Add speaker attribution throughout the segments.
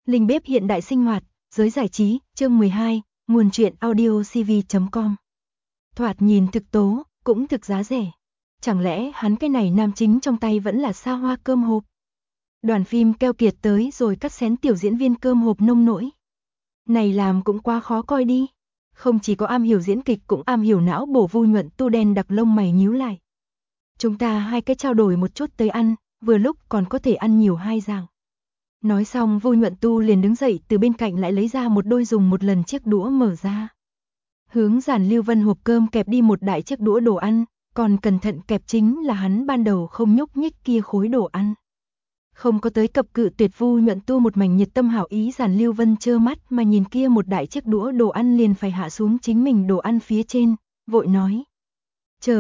Speaker 1: Linh bếp hiện đại sinh hoạt, giới giải trí, chương 12, nguồn truyện audiocv.com. Thoạt nhìn thực tố, cũng thực giá rẻ. Chẳng lẽ hắn cái này nam chính trong tay vẫn là xa hoa cơm hộp? Đoàn phim keo kiệt tới rồi cắt xén tiểu diễn viên cơm hộp nông nỗi. Này làm cũng quá khó coi đi. Không chỉ có am hiểu diễn kịch cũng am hiểu não bổ Vu Nhuận Tu đen đặc lông mày nhíu lại. Chúng ta hai cái trao đổi một chút tới ăn, vừa lúc còn có thể ăn nhiều hai dạng. Nói xong Vu Nhuận Tu liền đứng dậy từ bên cạnh lại lấy ra một đôi dùng một lần chiếc đũa mở ra. Hướng Giản Lưu Vân hộp cơm kẹp đi một đại chiếc đũa đồ ăn, còn cẩn thận kẹp chính là hắn ban đầu không nhúc nhích kia khối đồ ăn. Không có tới cập cự tuyệt Vu Nhuận Tu một mảnh nhiệt tâm hảo ý, Giản Lưu Vân trơ mắt mà nhìn kia một đại chiếc đũa đồ ăn liền phải hạ xuống chính mình đồ ăn phía trên, vội nói. Chờ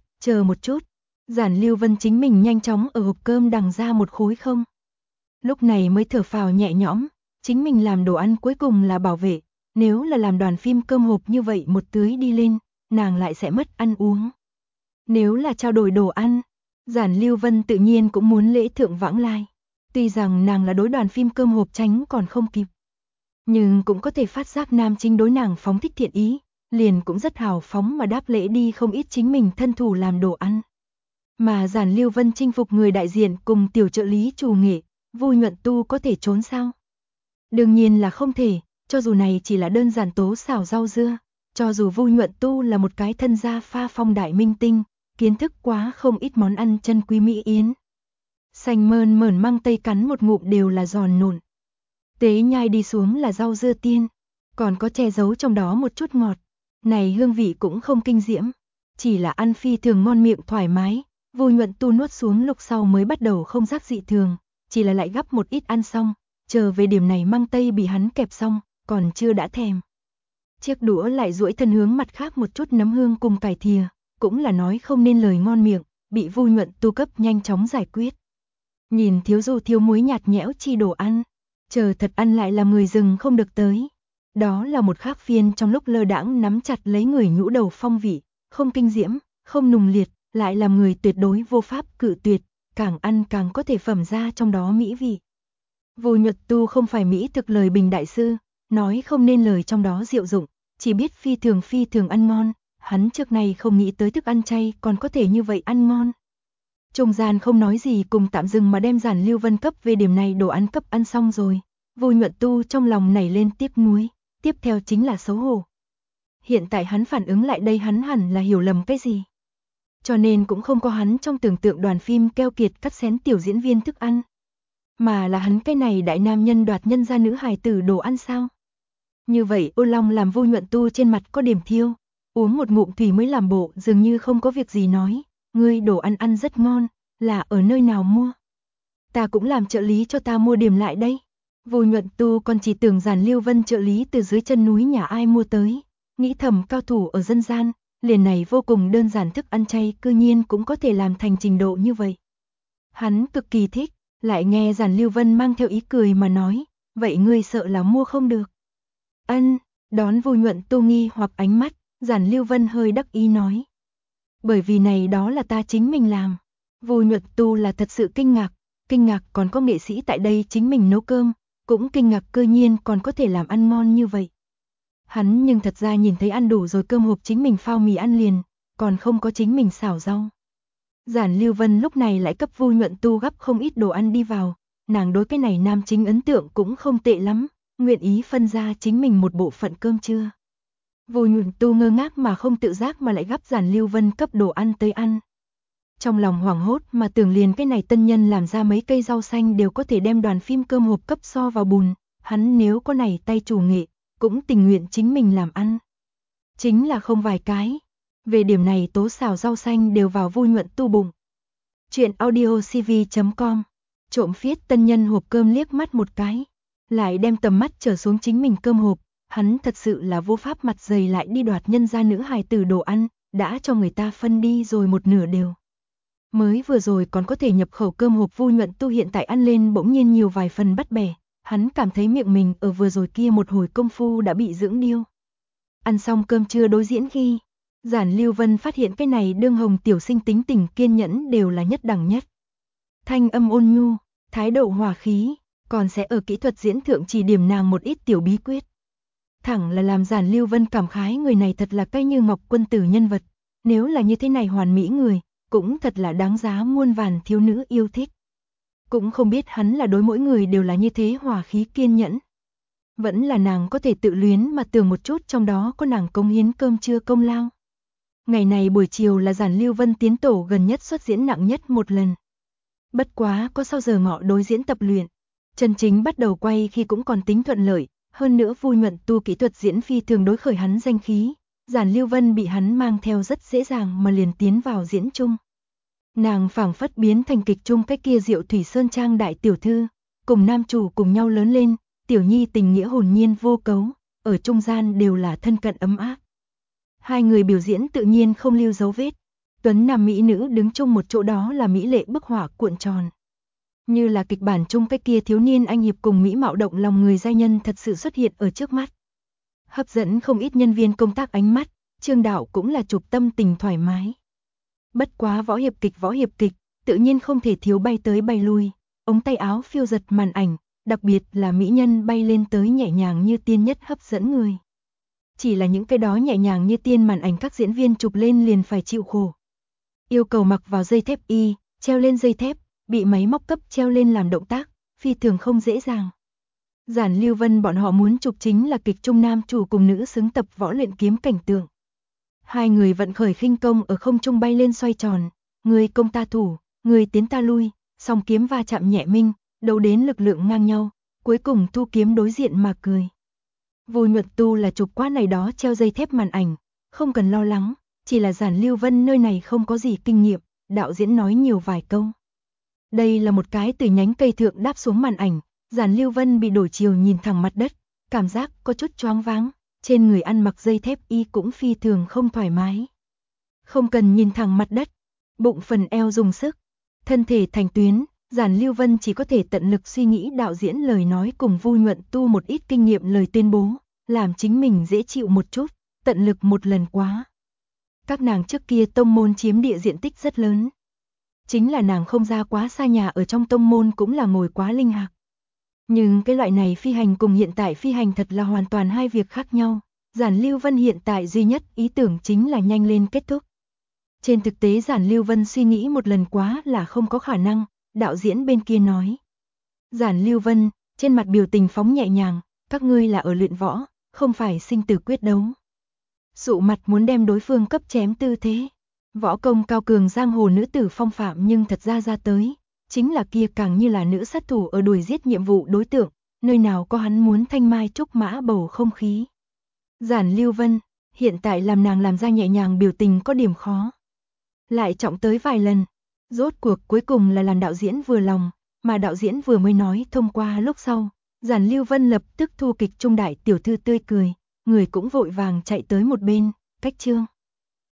Speaker 1: một chút. Giản Lưu Vân chính mình nhanh chóng ở hộp cơm đằng ra một khối không. Lúc này mới thở phào nhẹ nhõm, chính mình làm đồ ăn cuối cùng là bảo vệ, nếu là làm đoàn phim cơm hộp như vậy một tưới đi lên, nàng lại sẽ mất ăn uống. Nếu là trao đổi đồ ăn, Giản Lưu Vân tự nhiên cũng muốn lễ thượng vãng lai. Tuy rằng nàng là đối đoàn phim cơm hộp tránh còn không kịp, nhưng cũng có thể phát giác nam chính đối nàng phóng thích thiện ý, liền cũng rất hào phóng mà đáp lễ đi không ít chính mình thân thủ làm đồ ăn. Mà Giản Lưu Vân chinh phục người đại diện cùng tiểu trợ lý chủ nghệ, Vu Nhuận Tu có thể trốn sao? Đương nhiên là không thể, cho dù này chỉ là đơn giản tố xào rau dưa, cho dù Vu Nhuận Tu là một cái thân gia pha phong đại minh tinh, kiến thức quá không ít món ăn chân quý mỹ yến. Xanh mơn mởn măng tây cắn một ngụm đều là giòn nộn. Tế nhai đi xuống là rau dưa tiên, còn có che giấu trong đó một chút ngọt. Này hương vị cũng không kinh diễm, chỉ là ăn phi thường ngon miệng thoải mái. Vu Nhuận Tu nuốt xuống lúc sau mới bắt đầu không giác dị thường, chỉ là lại gắp một ít ăn xong, chờ về điểm này măng tây bị hắn kẹp xong, còn chưa đã thèm. Chiếc đũa lại duỗi thân hướng mặt khác một chút nấm hương cùng cải thìa, cũng là nói không nên lời ngon miệng, bị Vu Nhuận Tu cấp nhanh chóng giải quyết. Nhìn thiếu du thiếu muối nhạt nhẽo chi đồ ăn, chờ thật ăn lại là người dừng không được tới. Đó là một khác phiên trong lúc lơ đãng nắm chặt lấy người nhũ đầu phong vị, không kinh diễm, không nùng liệt, lại làm người tuyệt đối vô pháp cự tuyệt, càng ăn càng có thể phẩm ra trong đó mỹ vị. Vu Nhuận Tu không phải mỹ thực lời bình đại sư, nói không nên lời trong đó diệu dụng, chỉ biết phi thường ăn ngon, hắn trước này không nghĩ tới thức ăn chay còn có thể như vậy ăn ngon. Trung gian không nói gì cùng tạm dừng mà đem Giản Lưu Vân cấp về điểm này đồ ăn cấp ăn xong rồi, Vu Nhuận Tu trong lòng nảy lên tiếc nuối, tiếp theo chính là xấu hổ. Hiện tại hắn phản ứng lại đây, hắn hẳn là hiểu lầm cái gì. Cho nên cũng không có hắn trong tưởng tượng đoàn phim keo kiệt cắt xén tiểu diễn viên thức ăn, mà là hắn cái này đại nam nhân đoạt nhân gia nữ hài tử đồ ăn sao. Như vậy Ô Long làm Vu Nhuận Tu trên mặt có điểm thiêu, uống một ngụm thủy mới làm bộ dường như không có việc gì nói, ngươi đồ ăn ăn rất ngon, là ở nơi nào mua? Ta cũng làm trợ lý cho ta mua điểm lại đây. Vu Nhuận Tu còn chỉ tưởng Giản Lưu Vân trợ lý từ dưới chân núi nhà ai mua tới, nghĩ thầm cao thủ ở dân gian, liền này vô cùng đơn giản thức ăn chay cư nhiên cũng có thể làm thành trình độ như vậy. Hắn cực kỳ thích, lại nghe Giản Lưu Vân mang theo ý cười mà nói, vậy ngươi sợ là mua không được. Ân, đón Vu Nhuận Tu nghi hoặc ánh mắt, Giản Lưu Vân hơi đắc ý nói. Bởi vì này đó là ta chính mình làm. Vu Nhuận Tu là thật sự kinh ngạc còn có nghệ sĩ tại đây chính mình nấu cơm, cũng kinh ngạc cư nhiên còn có thể làm ăn ngon như vậy. Hắn nhưng thật ra nhìn thấy ăn đủ rồi cơm hộp chính mình phao mì ăn liền, còn không có chính mình xào rau. Giản Lưu Vân lúc này lại cấp Vu Nhuận Tu gắp không ít đồ ăn đi vào, nàng đối cái này nam chính ấn tượng cũng không tệ lắm, nguyện ý phân ra chính mình một bộ phận cơm trưa. Vu Nhuận Tu ngơ ngác mà không tự giác mà lại gắp Giản Lưu Vân cấp đồ ăn tới ăn. Trong lòng hoảng hốt mà tưởng liền cái này tân nhân làm ra mấy cây rau xanh đều có thể đem đoàn phim cơm hộp cấp so vào bùn, hắn nếu có này tay chủ nghệ, cũng tình nguyện chính mình làm ăn. Chính là không vài cái. Về điểm này tố xào rau xanh đều vào Vu Nhuận Tu bụng. Chuyện audiocv.com. Trộm phiết tân nhân hộp cơm liếc mắt một cái, lại đem tầm mắt trở xuống chính mình cơm hộp, hắn thật sự là vô pháp mặt dày lại đi đoạt nhân gia nữ hài tử đồ ăn, đã cho người ta phân đi rồi một nửa đều. Mới vừa rồi còn có thể nhập khẩu cơm hộp Vu Nhuận Tu hiện tại ăn lên bỗng nhiên nhiều vài phần bắt bẻ, hắn cảm thấy miệng mình ở vừa rồi kia một hồi công phu đã bị dưỡng điêu. Ăn xong cơm trưa đối diễn khi, Giản Lưu Vân phát hiện cái này đương hồng tiểu sinh tính tình kiên nhẫn đều là nhất đẳng nhất. Thanh âm ôn nhu, thái độ hòa khí, còn sẽ ở kỹ thuật diễn thượng chỉ điểm nàng một ít tiểu bí quyết. Thẳng là làm Giản Lưu Vân cảm khái người này thật là cây như ngọc quân tử nhân vật, nếu là như thế này hoàn mỹ người, cũng thật là đáng giá muôn vàn thiếu nữ yêu thích. Cũng không biết hắn là đối mỗi người đều là như thế hòa khí kiên nhẫn. Vẫn là nàng có thể tự luyến mà tưởng một chút trong đó có nàng cống hiến cơm trưa công lao. Ngày này buổi chiều là Giản Lưu Vân tiến tổ gần nhất xuất diễn nặng nhất một lần. Bất quá có sau giờ ngọ đối diễn tập luyện, chân chính bắt đầu quay khi cũng còn tính thuận lợi, hơn nữa Vu Nhuận Tu kỹ thuật diễn phi thường đối khởi hắn danh khí, Giản Lưu Vân bị hắn mang theo rất dễ dàng mà liền tiến vào diễn chung. Nàng phảng phất biến thành kịch chung cái kia Diệu Thủy Sơn Trang đại tiểu thư, cùng nam chủ cùng nhau lớn lên, tiểu nhi tình nghĩa hồn nhiên vô cấu, ở trung gian đều là thân cận ấm áp. Hai người biểu diễn tự nhiên không lưu dấu vết, tuấn nam mỹ nữ đứng chung một chỗ đó là mỹ lệ bức họa cuộn tròn. Như là kịch bản chung cái kia thiếu niên anh hiệp cùng mỹ mạo động lòng người giai nhân thật sự xuất hiện ở trước mắt. Hấp dẫn không ít nhân viên công tác ánh mắt, Trương Đạo cũng là chụp tâm tình thoải mái. Bất quá võ hiệp kịch, tự nhiên không thể thiếu bay tới bay lui, ống tay áo phiêu giật màn ảnh, đặc biệt là mỹ nhân bay lên tới nhẹ nhàng như tiên nhất hấp dẫn người. Chỉ là những cái đó nhẹ nhàng như tiên màn ảnh các diễn viên chụp lên liền phải chịu khổ. Yêu cầu mặc vào dây thép y, treo lên dây thép, bị máy móc cấp treo lên làm động tác, phi thường không dễ dàng. Giản Lưu Vân bọn họ muốn chụp chính là kịch trung nam chủ cùng nữ xứng tập võ luyện kiếm cảnh tượng. Hai người vận khởi khinh công ở không trung bay lên xoay tròn, người công ta thủ, người tiến ta lui, song kiếm va chạm nhẹ minh, đấu đến lực lượng ngang nhau, cuối cùng thu kiếm đối diện mà cười. Vu Nhuận Tu là chụp qua này đó treo dây thép màn ảnh, không cần lo lắng, chỉ là Giản Lưu Vân nơi này không có gì kinh nghiệm, đạo diễn nói nhiều vài câu. Đây là một cái từ nhánh cây thượng đáp xuống màn ảnh, Giản Lưu Vân bị đổi chiều nhìn thẳng mặt đất, cảm giác có chút choáng váng, trên người ăn mặc dây thép y cũng phi thường không thoải mái. Không cần nhìn thẳng mặt đất, bụng phần eo dùng sức, thân thể thành tuyến, Giản Lưu Vân chỉ có thể tận lực suy nghĩ đạo diễn lời nói cùng Vu Nhuận Tu một ít kinh nghiệm lời tuyên bố, làm chính mình dễ chịu một chút, tận lực một lần quá. Các nàng trước kia tông môn chiếm địa diện tích rất lớn. Chính là nàng không ra quá xa nhà ở trong tông môn cũng là ngồi quá linh hạc. Nhưng cái loại này phi hành cùng hiện tại phi hành thật là hoàn toàn hai việc khác nhau. Giản Lưu Vân hiện tại duy nhất ý tưởng chính là nhanh lên kết thúc. Trên thực tế Giản Lưu Vân suy nghĩ một lần quá là không có khả năng, đạo diễn bên kia nói. Giản Lưu Vân, trên mặt biểu tình phóng nhẹ nhàng, các ngươi là ở luyện võ, không phải sinh tử quyết đấu. Sụ mặt muốn đem đối phương cấp chém tư thế. Võ công cao cường giang hồ nữ tử phong phạm nhưng thật ra tới, chính là kia càng như là nữ sát thủ ở đuổi giết nhiệm vụ đối tượng, nơi nào có hắn muốn thanh mai trúc mã bầu không khí. Giản Lưu Vân, hiện tại làm nàng làm ra nhẹ nhàng biểu tình có điểm khó. Lại trọng tới vài lần, rốt cuộc cuối cùng là làm đạo diễn vừa lòng, mà đạo diễn vừa mới nói thông qua lúc sau, Giản Lưu Vân lập tức thu kịch trung đại tiểu thư tươi cười, người cũng vội vàng chạy tới một bên, cách chương.